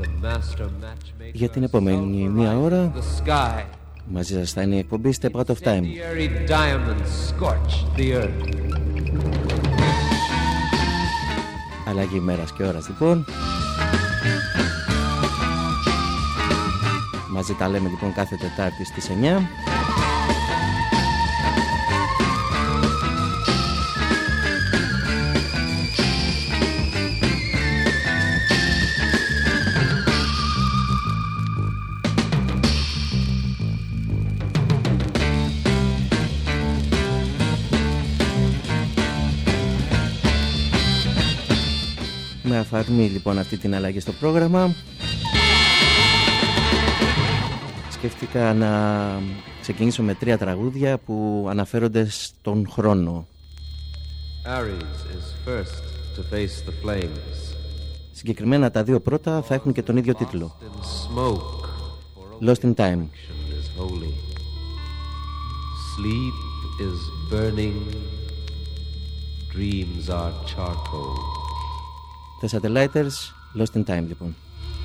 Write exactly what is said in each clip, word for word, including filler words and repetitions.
Για την επόμενη μία ώρα μαζί σας θα είναι η εκπομπή Step Out of Time. Αλλαγή ημέρας και ώρας λοιπόν. Μαζί τα λέμε λοιπόν κάθε Τετάρτη στις εννιά. Με αφορμή λοιπόν αυτή την αλλαγή στο πρόγραμμα, σκέφτηκα να ξεκινήσω με τρία τραγούδια που αναφέρονται στον χρόνο. Aries is first to face the flames. Συγκεκριμένα τα δύο πρώτα θα έχουν και τον ίδιο τίτλο, Lost in Time. Sleep is burning, dreams are charcoal. The Satelliters, Lost in Time λοιπόν.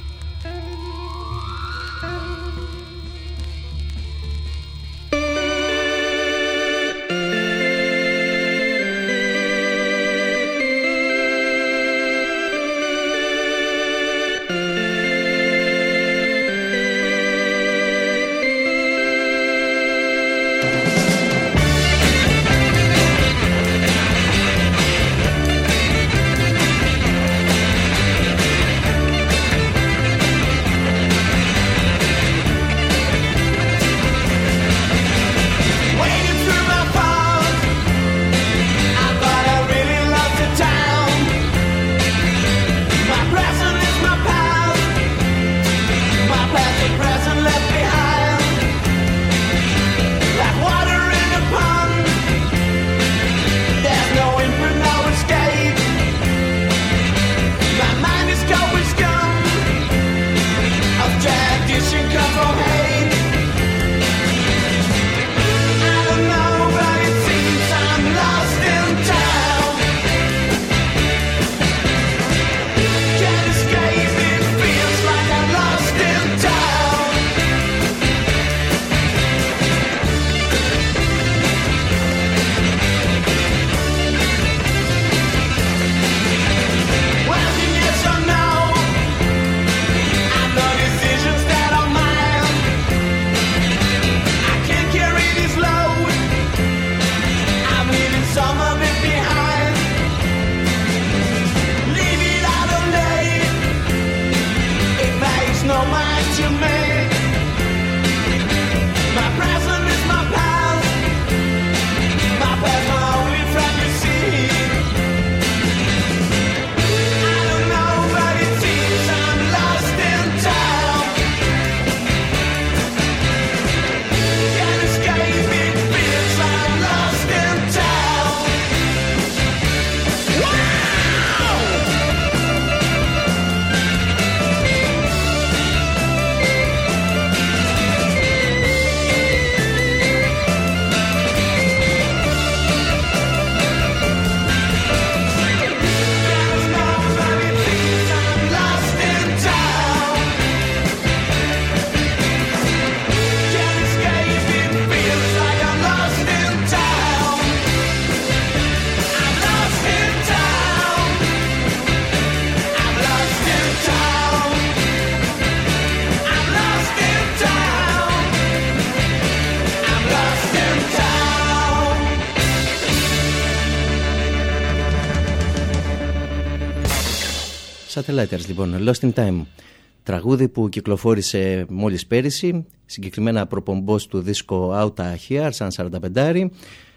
Satelliters λοιπόν, Lost in Time. Τραγούδι που κυκλοφόρησε μόλις πέρυσι, συγκεκριμένα προπομπός του δίσκο Out Here, σαν σαρανταπεντάρι.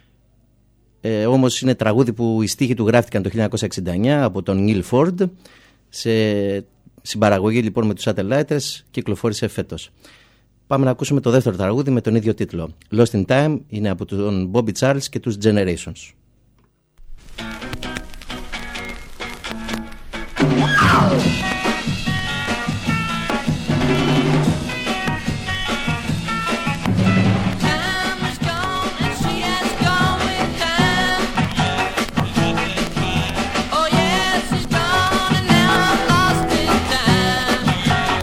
Ε, όμως είναι τραγούδι που οι στίχοι του γράφτηκαν το χίλια εννιακόσια εξήντα εννιά από τον Neil Ford. Σε συμπαραγωγή λοιπόν με τους Satelliters κυκλοφόρησε φέτος. Πάμε να ακούσουμε το δεύτερο τραγούδι με τον ίδιο τίτλο. Lost in Time, είναι από τον Bobby Charles και τους Generations. Oh yeah, she's gone and now I'm lost in time.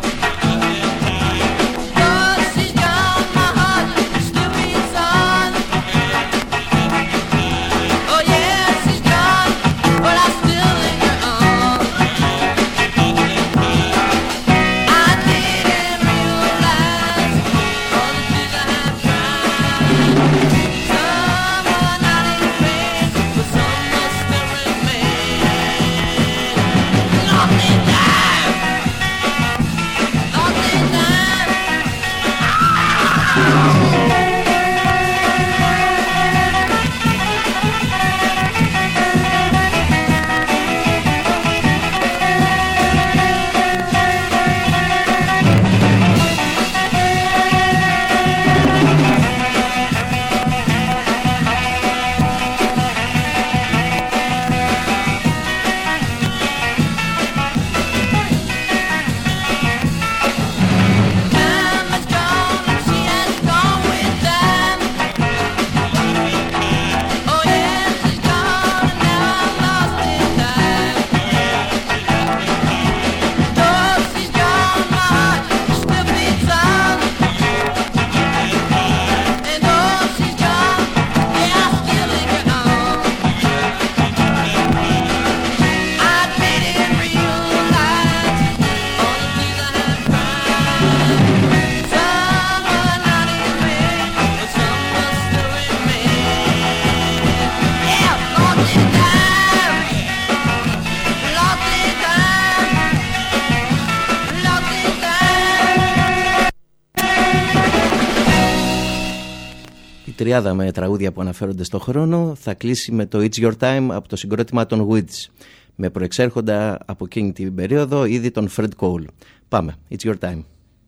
τριάδα με τραγούδια που αναφέρονται στο χρόνο θα κλείσει με το It's Your Time από το συγκρότημα των Weeds, με προεξέρχοντα από εκείνη την περίοδο ήδη τον Fred Cole. Πάμε, It's Your Time.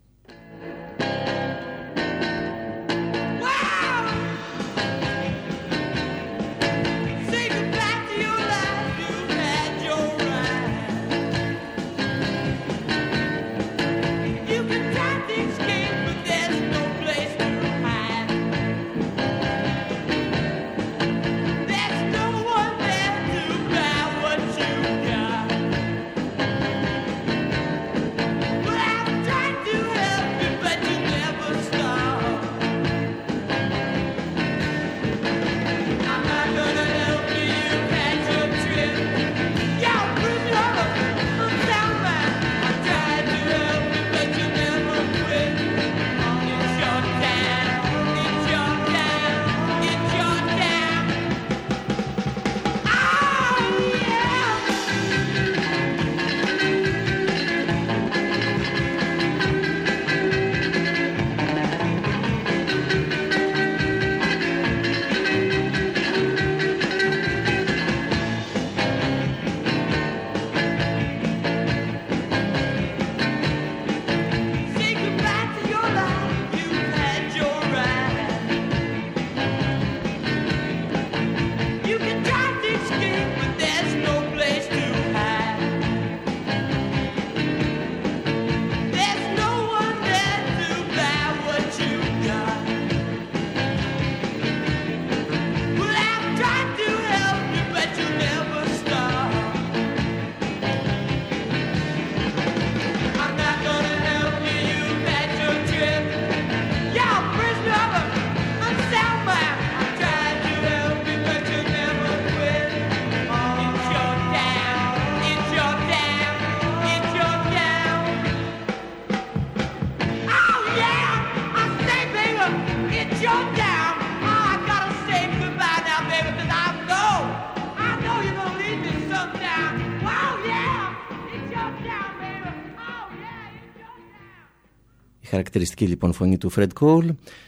Χαρακτηριστική λοιπόν φωνή του Fred Cole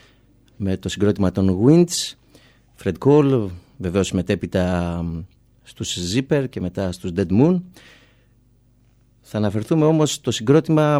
με το συγκρότημα των Winds. Fred Cole βεβαίως μετέπειτα στους Zipper και μετά στους Dead Moon. Θα αναφερθούμε όμως στο συγκρότημα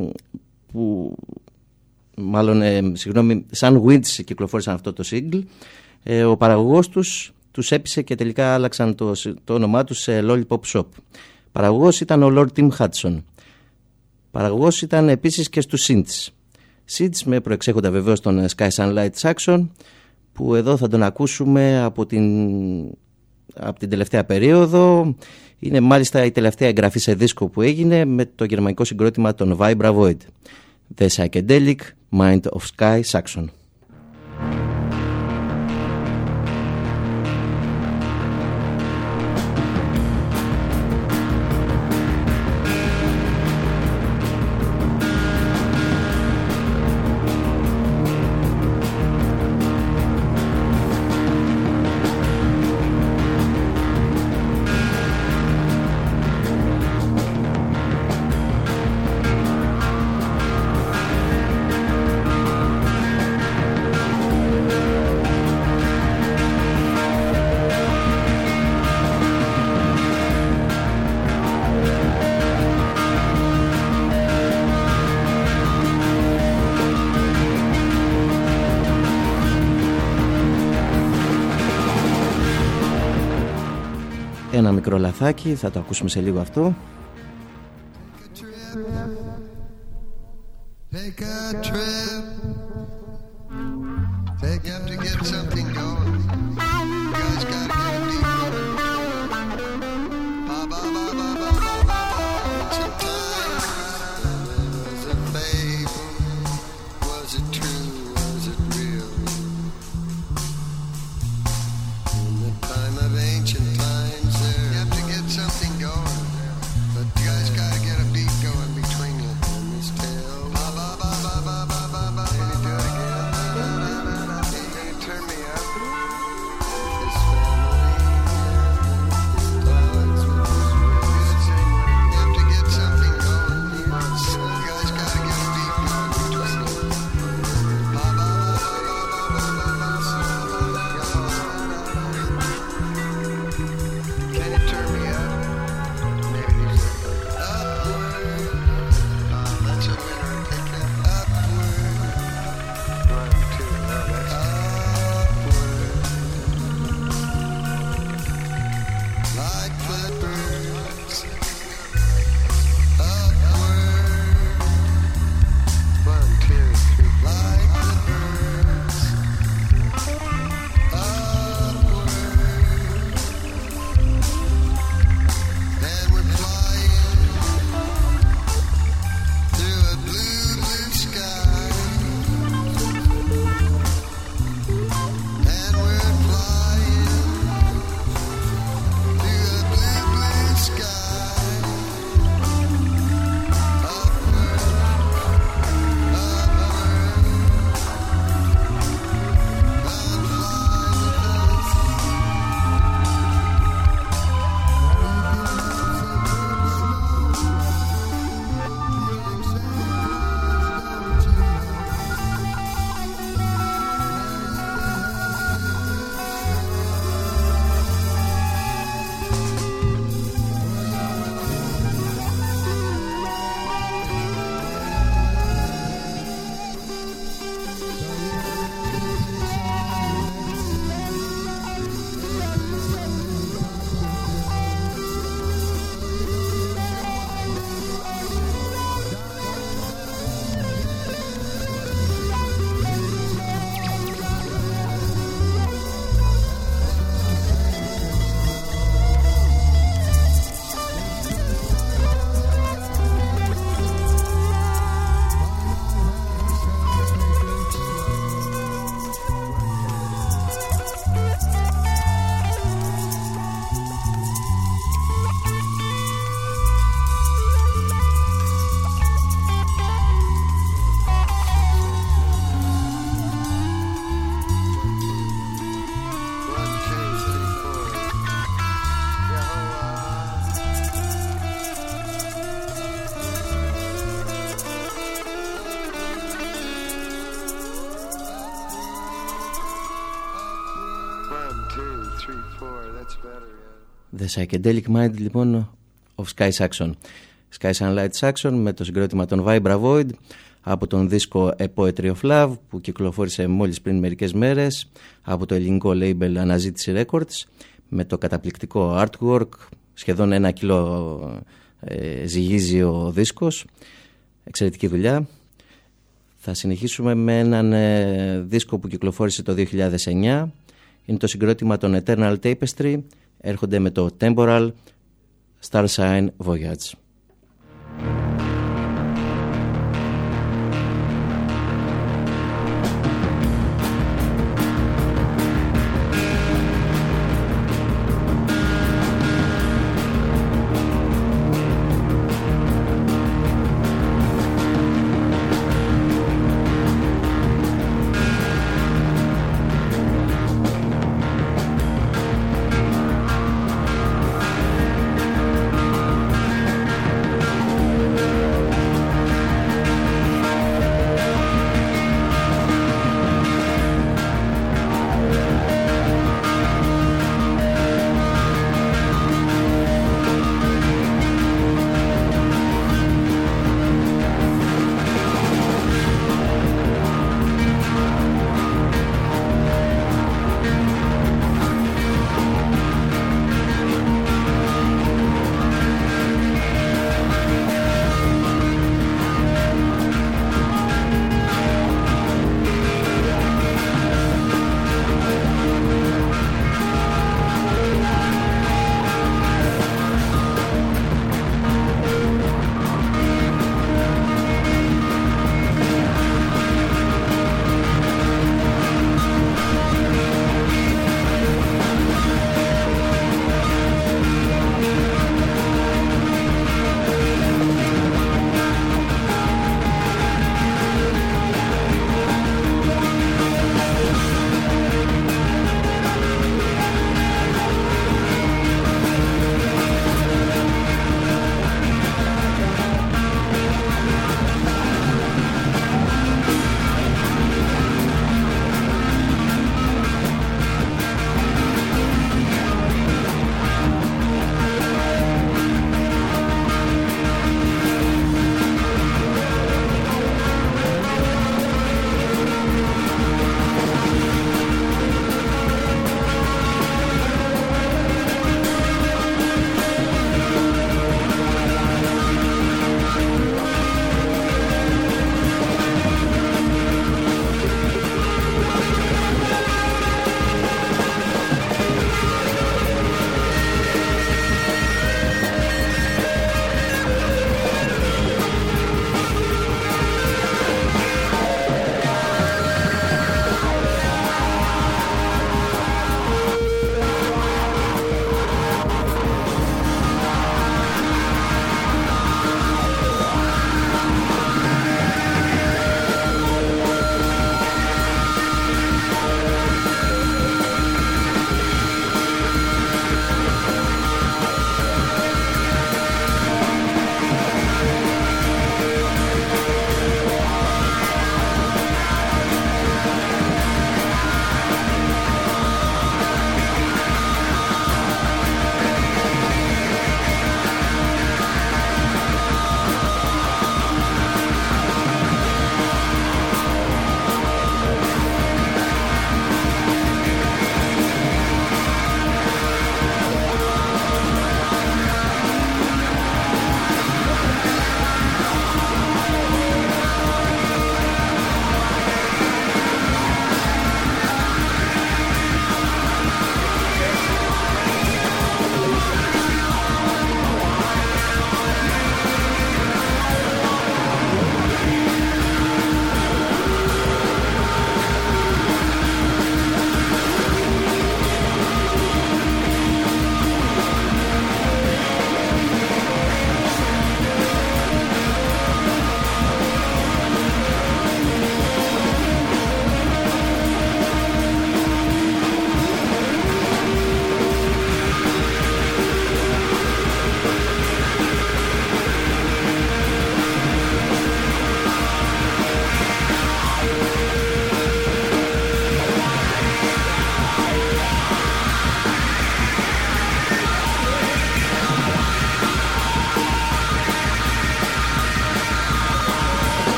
που μάλλον ε, συγγνώμη, σαν Winds κυκλοφόρησαν αυτό το single. Ε, ο παραγωγός τους τους έπεισε και τελικά άλλαξαν το, το όνομά τους σε Lollipop Shop. Παραγωγός ήταν ο Lord Tim Hudson. Παραγωγός ήταν επίσης και στους Synths. Synths με προεξέχοντα βεβαίως τον Sky Sunlight Saxon, που εδώ θα τον ακούσουμε από την, από την τελευταία περίοδο. Είναι μάλιστα η τελευταία εγγραφή σε δίσκο που έγινε με το γερμανικό συγκρότημα των Vibra Void. The Psychedelic Mind of Sky Saxon. Ένα μικρό λαθάκι, θα το ακούσουμε σε λίγο αυτό. Take a trip. Take you have to get something going. You guys gotta get a beat going. Ba ba ba ba ba ba ba. Once a time there was a fable. Was it true? Was it real? In the time of ancient times, there you have to get something going. But you guys gotta get a beat going between you and this tale. Ba ba ba ba ba ba ba ba. Can you do it again? Can you turn me up? The Psychedelic Mind λοιπόν of Sky Saxon. Sky Sunlight Saxon με το συγκρότημα των Vibra Void από τον δίσκο A Poetry of Love που κυκλοφόρησε μόλις πριν μερικές μέρες από το ελληνικό label Αναζήτηση Records με το καταπληκτικό artwork, σχεδόν ένα κιλό ε, ζυγίζει ο δίσκος, εξαιρετική δουλειά. Θα συνεχίσουμε με έναν ε, δίσκο που κυκλοφόρησε το δύο χιλιάδες εννιά, είναι το συγκρότημα των Eternal Tapestry, έρχονται με το Temporal Star Sign Voyage.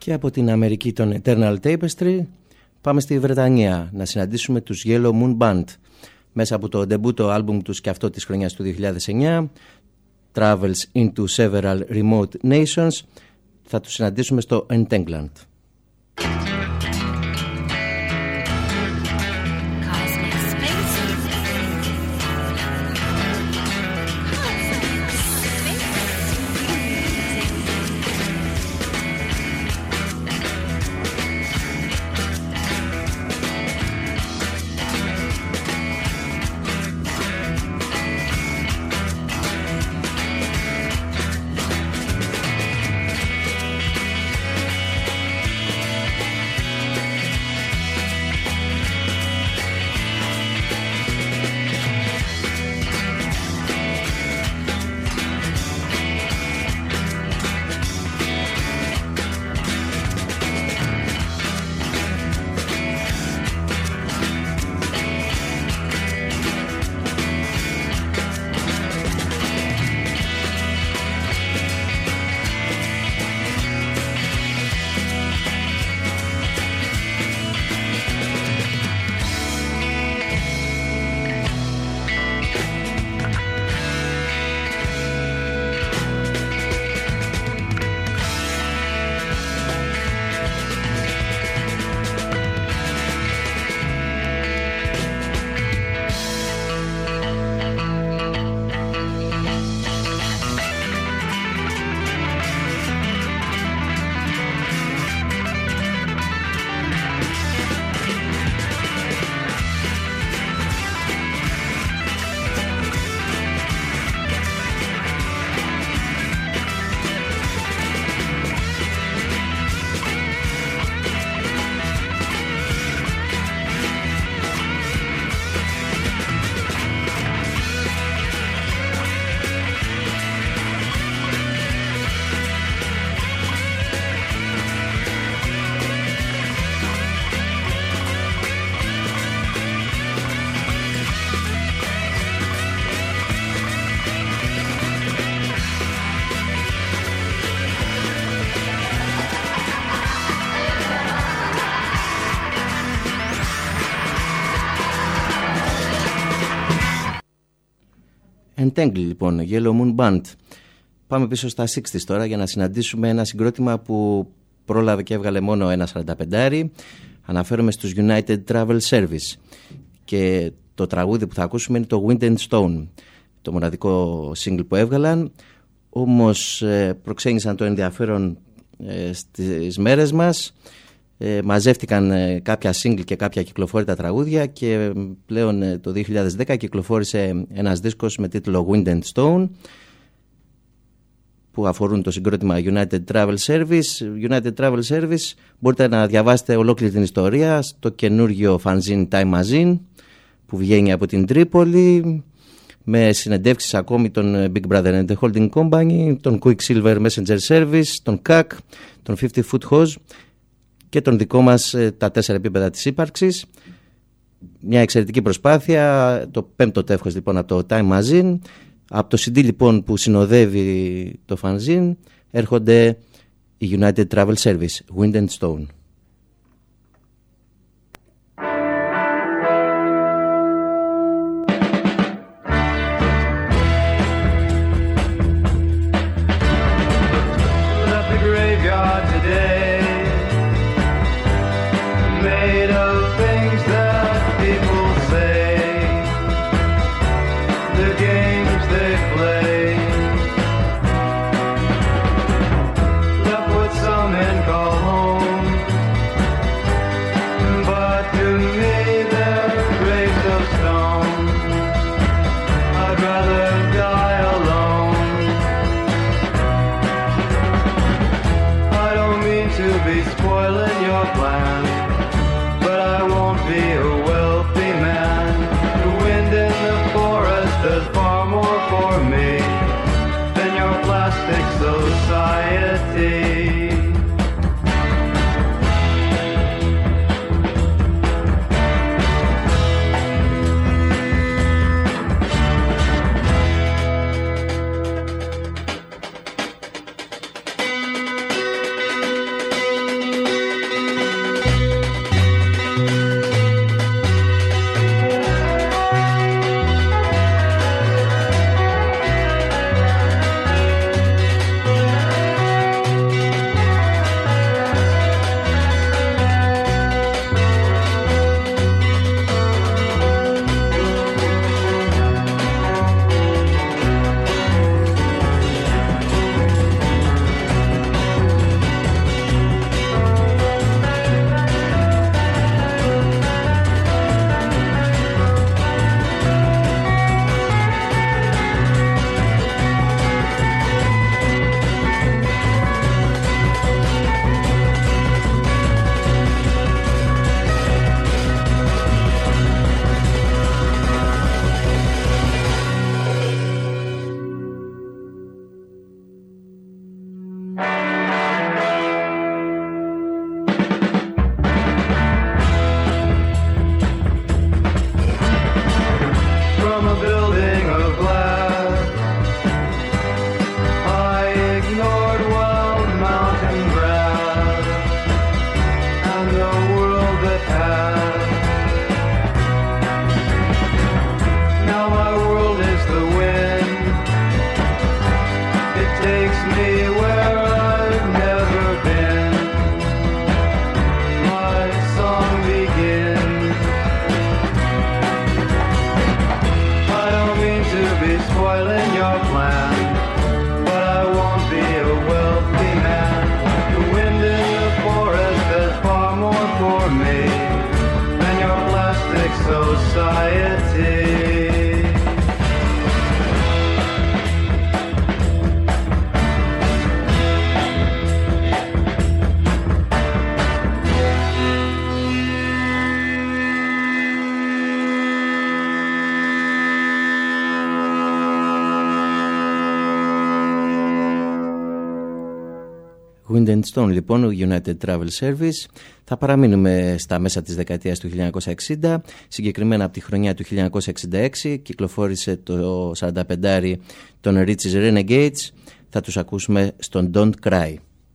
Και από την Αμερική των Eternal Tapestry πάμε στη Βρετανία να συναντήσουμε τους Yellow Moon Band μέσα από το ντεμπούτο άλμπουμ τους και αυτό της χρονιάς του δύο χιλιάδες εννιά, Travels into Several Remote Nations. Θα τους συναντήσουμε στο Entanglement. Entangled λοιπόν, Yellow Moon Band. Πάμε πίσω στα εξήντα τώρα για να συναντήσουμε ένα συγκρότημα που πρόλαβε και έβγαλε μόνο ένα σαρανταπεντάρι. Αναφέρομαι στους United Travel Service και το τραγούδι που θα ακούσουμε είναι το Wind and Stone, το μοναδικό single που έβγαλαν. Όμως ε, προξένησαν το ενδιαφέρον ε, στις μέρες μας. Ε, μαζεύτηκαν ε, κάποια single και κάποια κυκλοφόρητα τραγούδια και ε, πλέον ε, το δύο χιλιάδες δέκα κυκλοφόρησε ένας δίσκος με τίτλο Wind and Stone που αφορούν το συγκρότημα United Travel Service. United Travel Service μπορείτε να διαβάσετε ολόκληρη την ιστορία στο καινούργιο fanzine Time Magazine που βγαίνει από την Τρίπολη, με συνεντεύξεις ακόμη των Big Brother and the Holding Company, τον Quicksilver Messenger Service, τον κακ, τον fifty foot Hose και τον δικό μας τα τέσσερα επίπεδα της ύπαρξης. Μια εξαιρετική προσπάθεια, το πέμπτο τεύχος λοιπόν από το Time Magazine. Από το σι ντι λοιπόν που συνοδεύει το fanzine έρχονται η United Travel Service, Wind and Stone. Some men call home. society. Wind and Stone λοιπόν, United Travel Service. Θα παραμείνουμε στα μέσα της δεκαετίας του χίλια εννιακόσια εξήντα, συγκεκριμένα από τη χρονιά του χίλια εννιακόσια εξήντα έξι κυκλοφόρησε το σαρανταπεντάρι των Richie's Renegades. Θα τους ακούσουμε στον Don't Cry.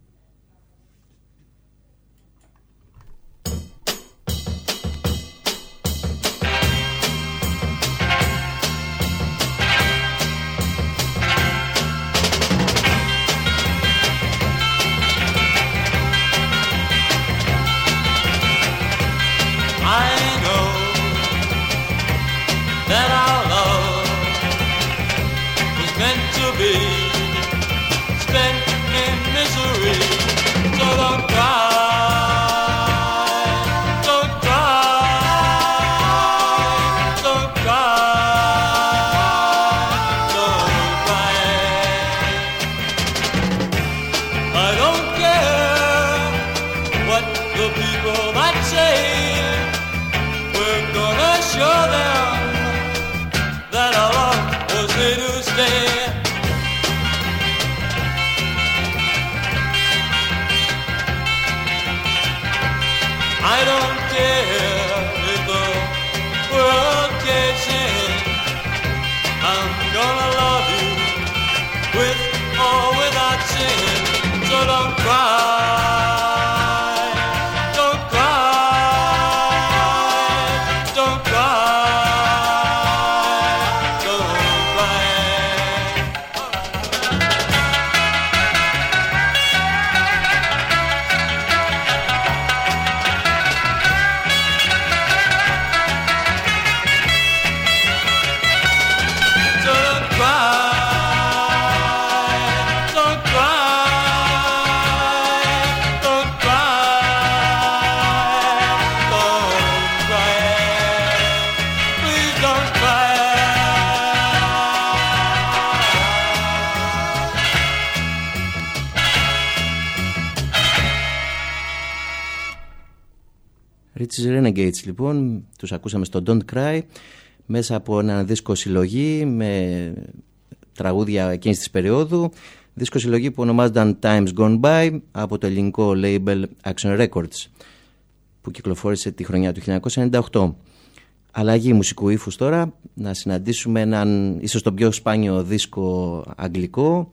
Richie's Renegades λοιπόν, τους ακούσαμε στο Don't Cry μέσα από ένα δίσκο συλλογή με τραγούδια εκείνης της περίοδου, δίσκο συλλογή που ονομάζονταν Times Gone By από το ελληνικό label Action Records που κυκλοφόρησε τη χρονιά του χίλια εννιακόσια ενενήντα οκτώ. Αλλαγή μουσικού ύφους τώρα, να συναντήσουμε έναν ίσως τον πιο σπάνιο δίσκο αγγλικό.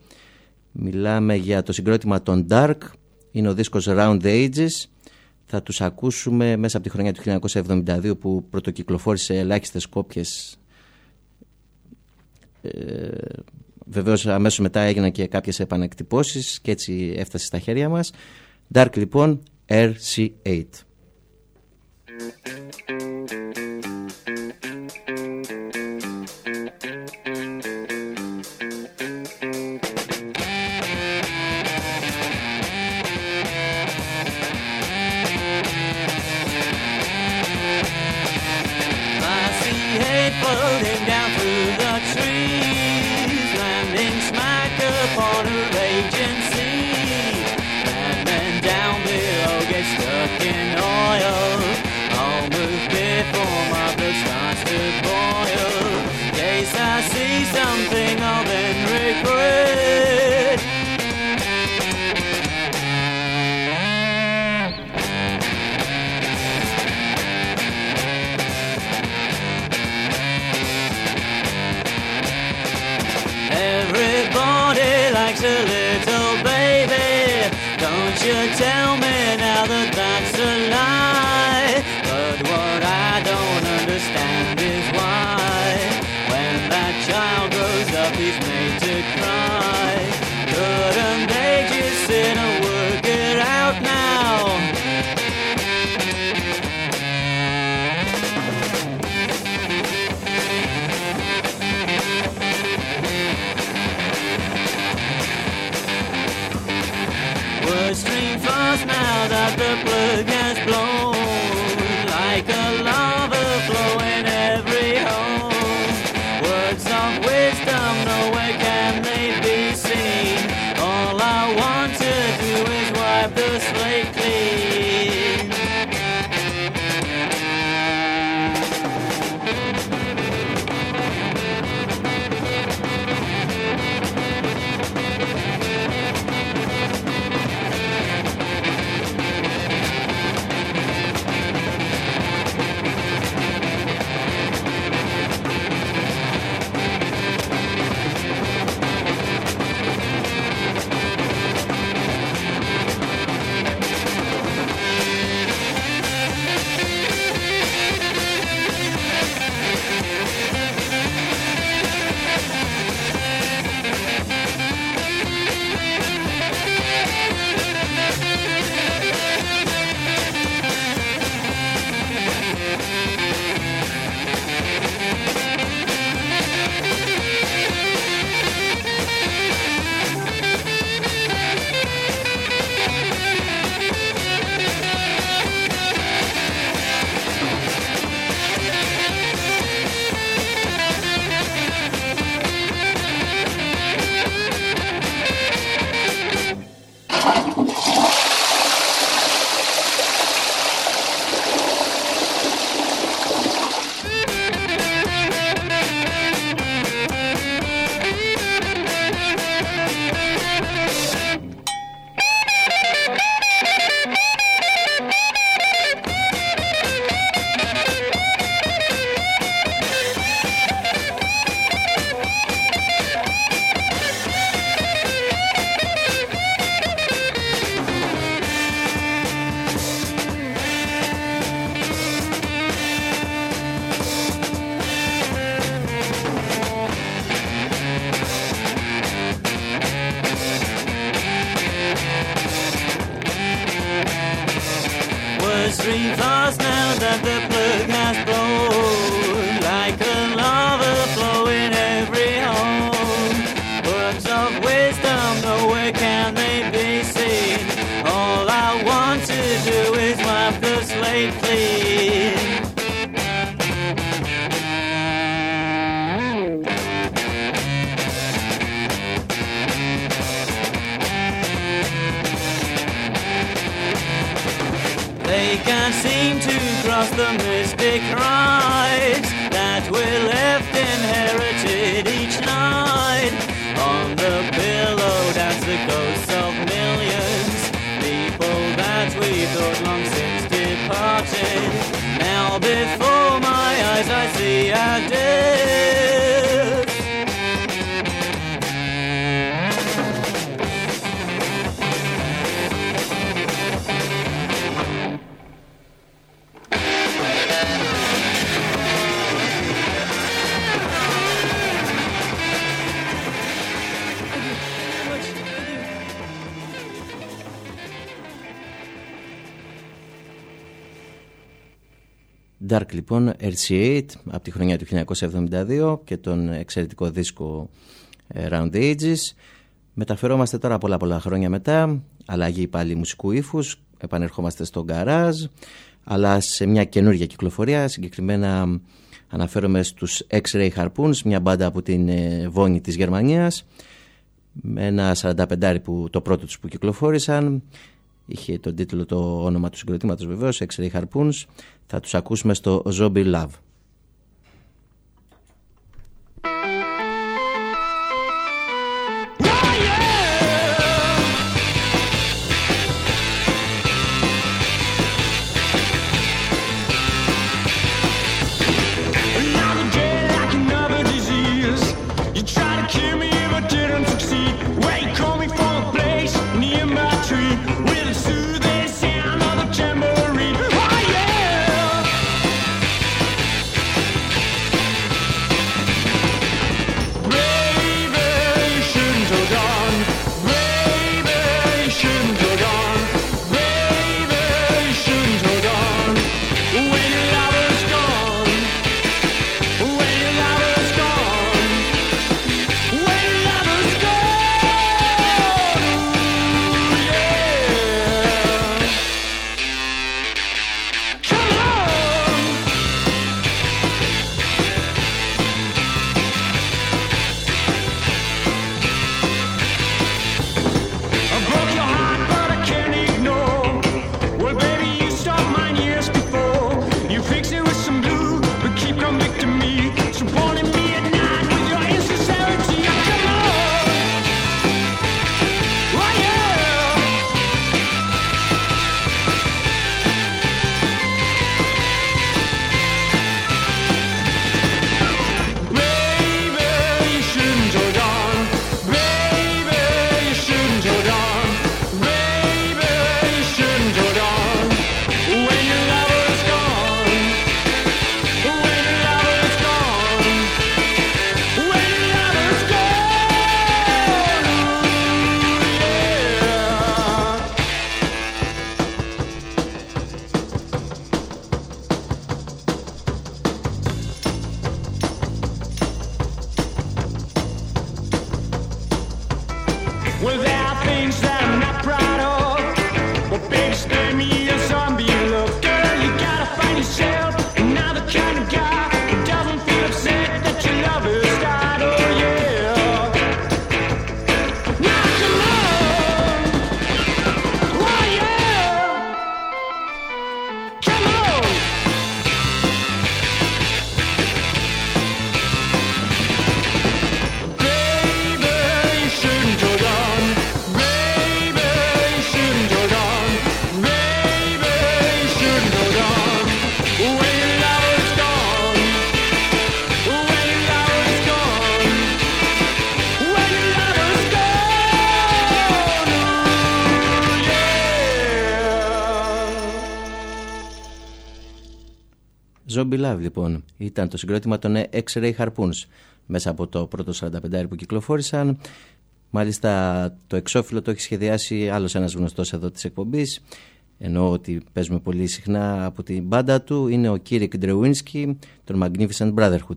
Μιλάμε για το συγκρότημα των Dark, είναι ο δίσκος Round the Ages. Θα τους ακούσουμε μέσα από τη χρονιά του χίλια εννιακόσια εβδομήντα δύο που πρωτοκυκλοφόρησε ελάχιστες κόπιες. Ε, βεβαίως αμέσως μετά έγιναν και κάποιες επανεκτυπώσεις και έτσι έφτασε στα χέρια μας. Dark λοιπόν, αρ σι οκτώ. Floating down through the trees, landing smack upon a raging sea. Landing down below, get stuck in oil. I'll move before my blood starts to boil. In case I see something I'll then regret. Everybody likes a little baby. Don't you tell me now that that's a lie. But what I don't understand is why, when that child grows up, he's made to cry. Couldn't they just sit and work it out now? Stream fast now that the plug has blown. past the mystic cries that we're left inherited each night. On the pillow dance the ghosts of millions, people that we thought long since departed. Now before my eyes I see our death. Dark λοιπόν, ερ σι έιτ από τη χρονιά του χίλια εννιακόσια εβδομήντα δύο και τον εξαιρετικό δίσκο Round the Ages. Μεταφερόμαστε τώρα πολλά πολλά χρόνια μετά, αλλαγή πάλι μουσικού ύφους, επανερχόμαστε στο γκαράζ, αλλά σε μια καινούργια κυκλοφορία. Συγκεκριμένα αναφέρομαι στους X-Ray Harpoons, μια μπάντα από την Βόνη της Γερμανίας, με ένα σαράντα πέντε που το πρώτο τους που κυκλοφόρησαν. Είχε τον τίτλο, το όνομα του συγκροτήματος βεβαίως, X-Ray Harpoons. Θα τους ακούσουμε στο Zombie Love. Zombie Love λοιπόν ήταν το συγκρότημα των X-Ray Harpoons, μέσα από το πρώτο σαράντα πέντε που κυκλοφόρησαν. Μάλιστα το εξώφυλλο το έχει σχεδιάσει άλλος ένας γνωστός εδώ της εκπομπής, ενώ ότι παίζουμε πολύ συχνά από την μπάντα του, είναι ο Kirk Drewinski των Magnificent Brotherhood.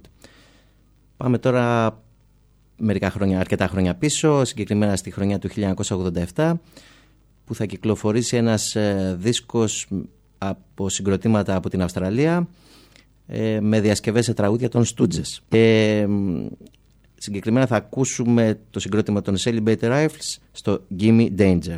Πάμε τώρα μερικά χρόνια, αρκετά χρόνια πίσω, συγκεκριμένα στη χρονιά του χίλια εννιακόσια ογδόντα επτά, που θα κυκλοφορήσει ένας ε, δίσκος από συγκροτήματα από την Αυστραλία, ε, με διασκευές σε τραγούδια των Stooges. Ε, συγκεκριμένα θα ακούσουμε το συγκρότημα των Celebrate Rifles στο Gimme Danger.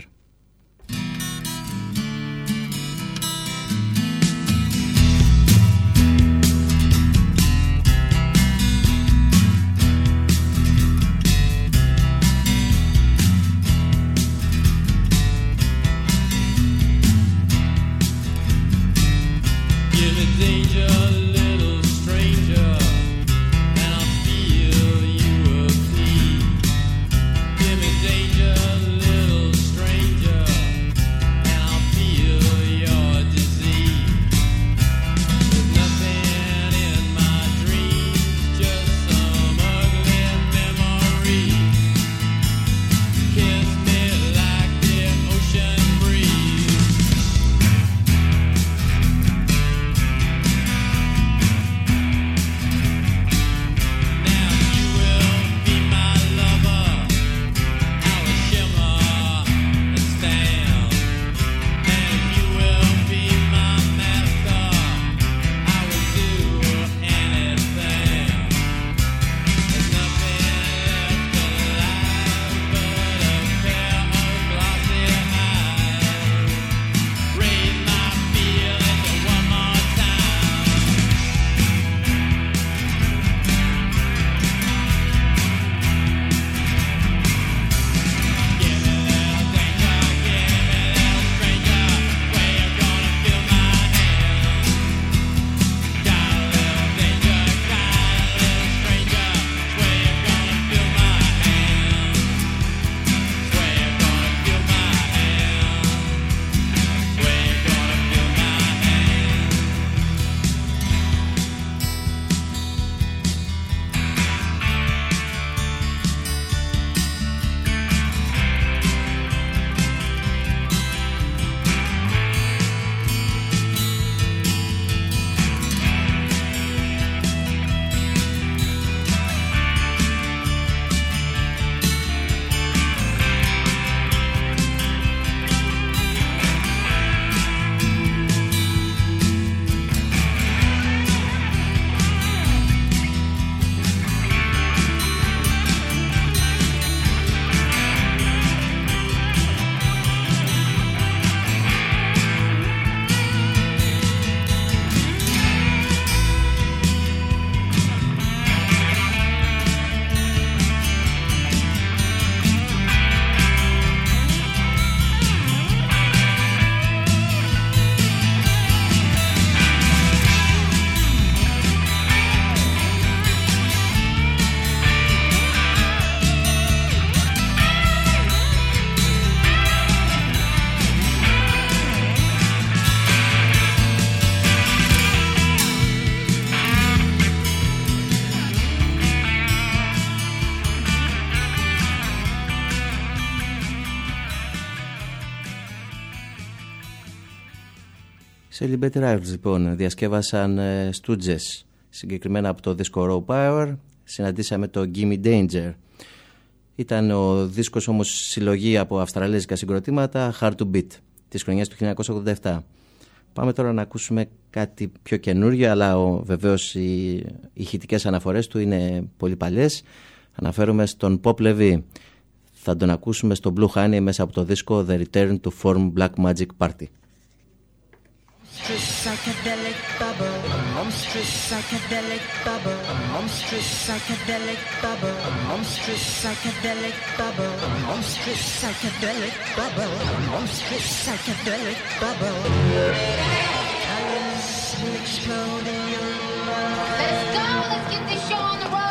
Celebrity Rivals λοιπόν διασκεύασαν ε, Stooges, συγκεκριμένα από το δίσκο Raw Power. Συναντήσαμε το Gimme Danger. Ήταν ο δίσκος όμως συλλογή από αυστραλέζικα συγκροτήματα, Hard to Beat, της χρονιάς του χίλια εννιακόσια ογδόντα επτά. Πάμε τώρα να ακούσουμε κάτι πιο καινούργιο, αλλά ο, βεβαίως οι ηχητικές αναφορές του είναι πολύ παλιές. Αναφέρομαι στον Pop Levy. Θα τον ακούσουμε στο Blue Honey μέσα από το δίσκο The Return to Form Black Magic Party. Monstrous psychedelic bubble, a monstrous psychedelic bubble, a monstrous psychedelic bubble, a monstrous psychedelic bubble, a monstrous psychedelic bubble, a monstrous psychedelic bubble. Colors will explode in your eyes. Let's go, let's get this show on the road.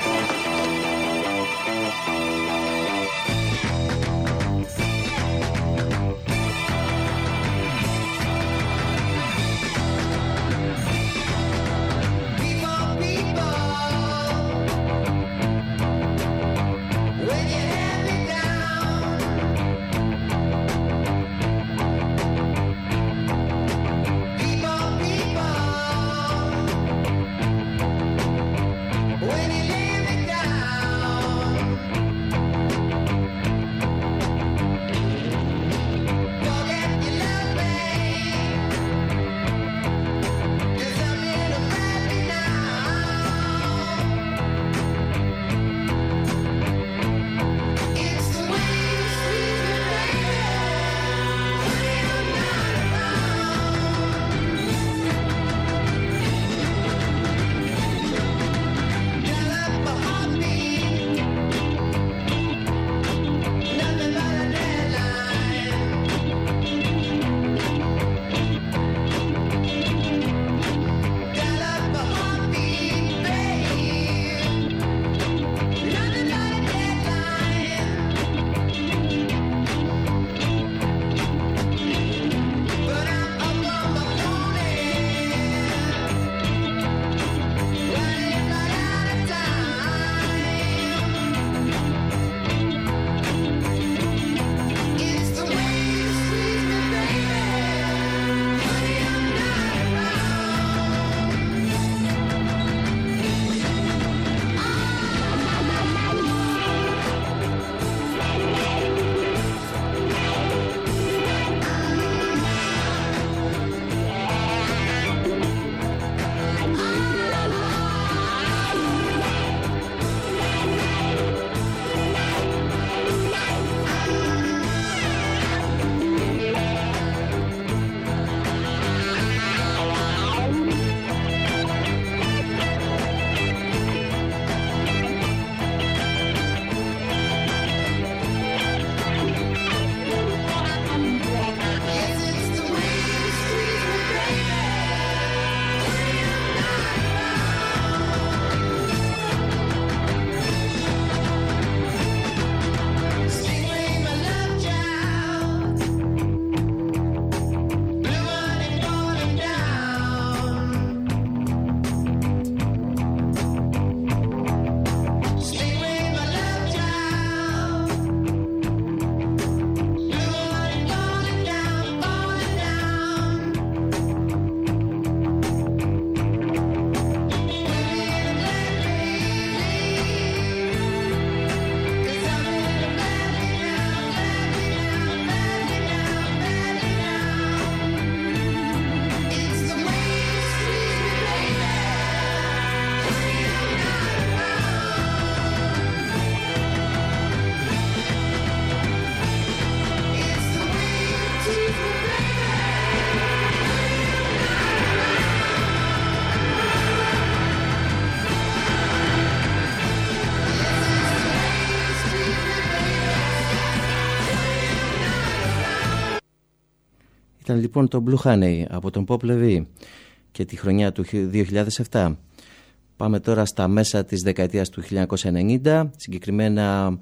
Ήταν λοιπόν το Blue Honey από τον Pop Levy και τη χρονιά του δύο χιλιάδες επτά. Πάμε τώρα στα μέσα της δεκαετίας του χίλια εννιακόσια ενενήντα, συγκεκριμένα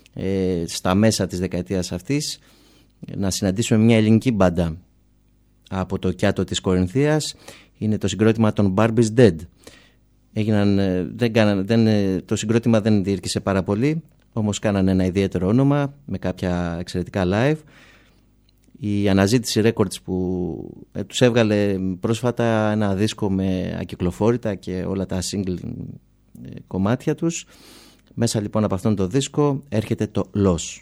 ε, στα μέσα της δεκαετίας αυτής, να συναντήσουμε μια ελληνική μπάντα από το Κιάτο της Κορινθίας. Είναι το συγκρότημα των Barbie's Dead. Έγιναν, δεν κάναν, δεν, το συγκρότημα δεν διήρκησε πάρα πολύ, όμως κάνανε ένα ιδιαίτερο όνομα με κάποια εξαιρετικά live. Η Αναζήτηση Records που ε, τους έβγαλε πρόσφατα ένα δίσκο με ακυκλοφόρητα και όλα τα single ε, κομμάτια τους. Μέσα λοιπόν από αυτόν το δίσκο έρχεται το Loss.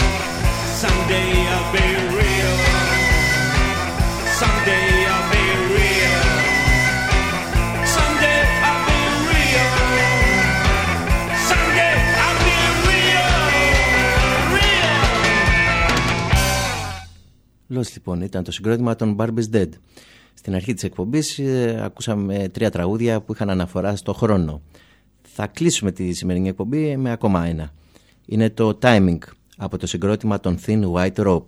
Someday I'll be real. Someday I'll be Lost λοιπόν ήταν το συγκρότημα των Barbie's Dead. Στην αρχή της εκπομπής ε, ακούσαμε τρία τραγούδια που είχαν αναφορά στο χρόνο. Θα κλείσουμε τη σημερινή εκπομπή με ακόμα ένα. Είναι το Timing από το συγκρότημα των Thin White Rope.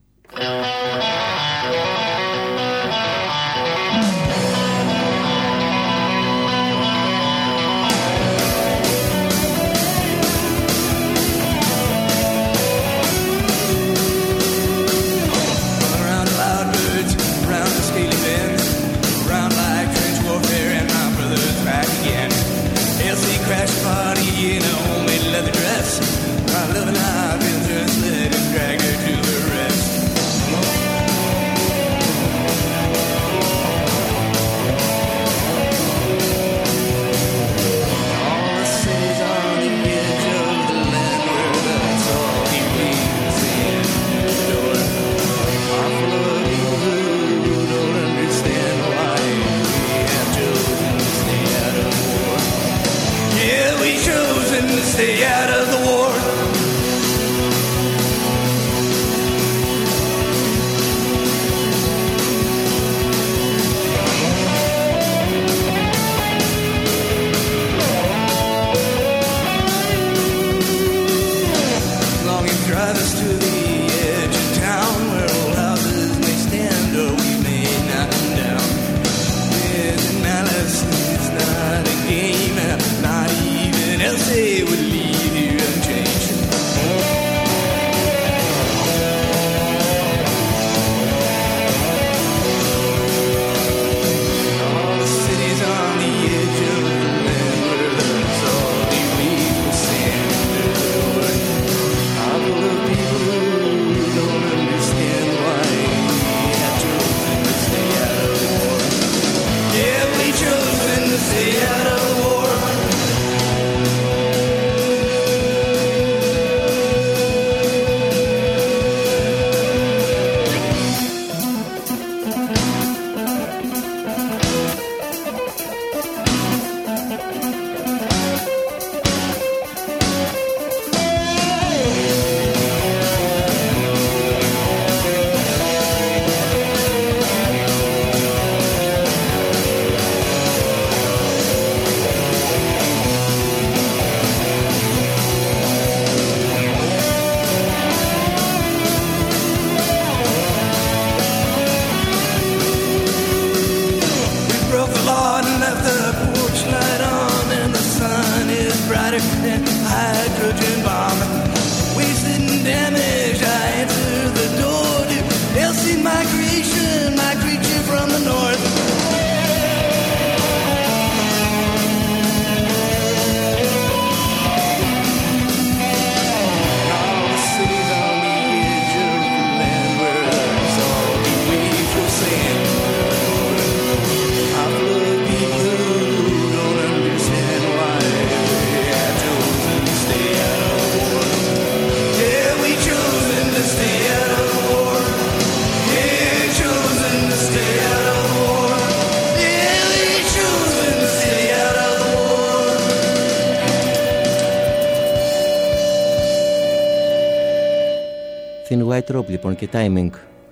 White Rope λοιπόν και Timing.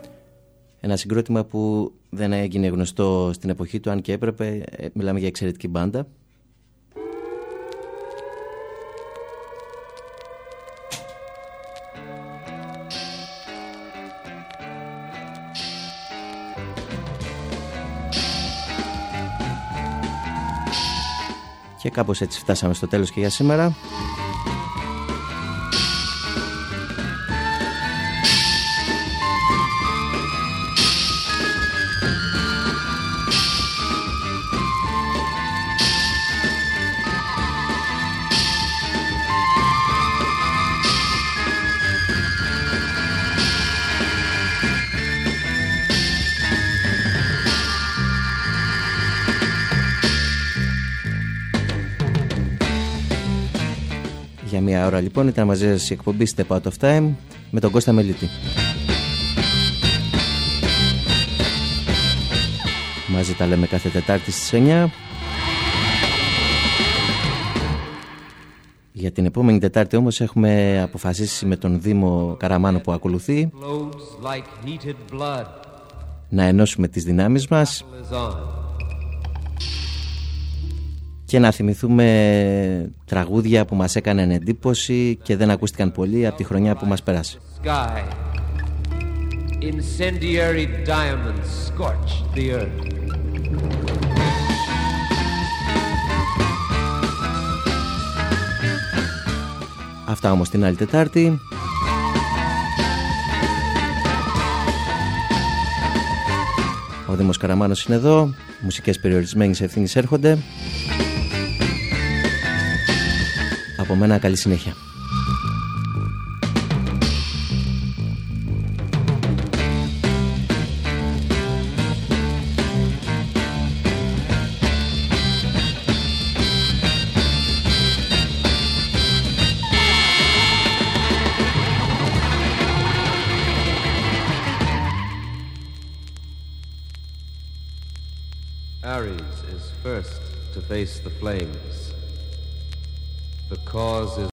Ένα συγκρότημα που δεν έγινε γνωστό στην εποχή του, αν και έπρεπε. Μιλάμε για εξαιρετική μπάντα. Και κάπως έτσι φτάσαμε στο τέλος και για σήμερα. Για μία ώρα λοιπόν ήταν μαζί σας η εκπομπή Step Out of Time με τον Κώστα Μελίτη. Μαζί τα λέμε κάθε Τετάρτη στις εννιά. Για την επόμενη Τετάρτη όμως έχουμε αποφασίσει με τον Δήμο Καραμάνο που ακολουθεί να ενώσουμε τις δυνάμεις μας και να θυμηθούμε τραγούδια που μας έκαναν εντύπωση και δεν ακούστηκαν πολύ από τη χρονιά που μας πέρασε. Incendiary diamonds scorch the earth. Αυτά όμως την άλλη Τετάρτη. Ο Δήμος Καραμάνος είναι εδώ. Μουσικές περιορισμένης ευθύνης έρχονται. Από μένα καλή συνέχεια. Ares is first to face the flames. The cause is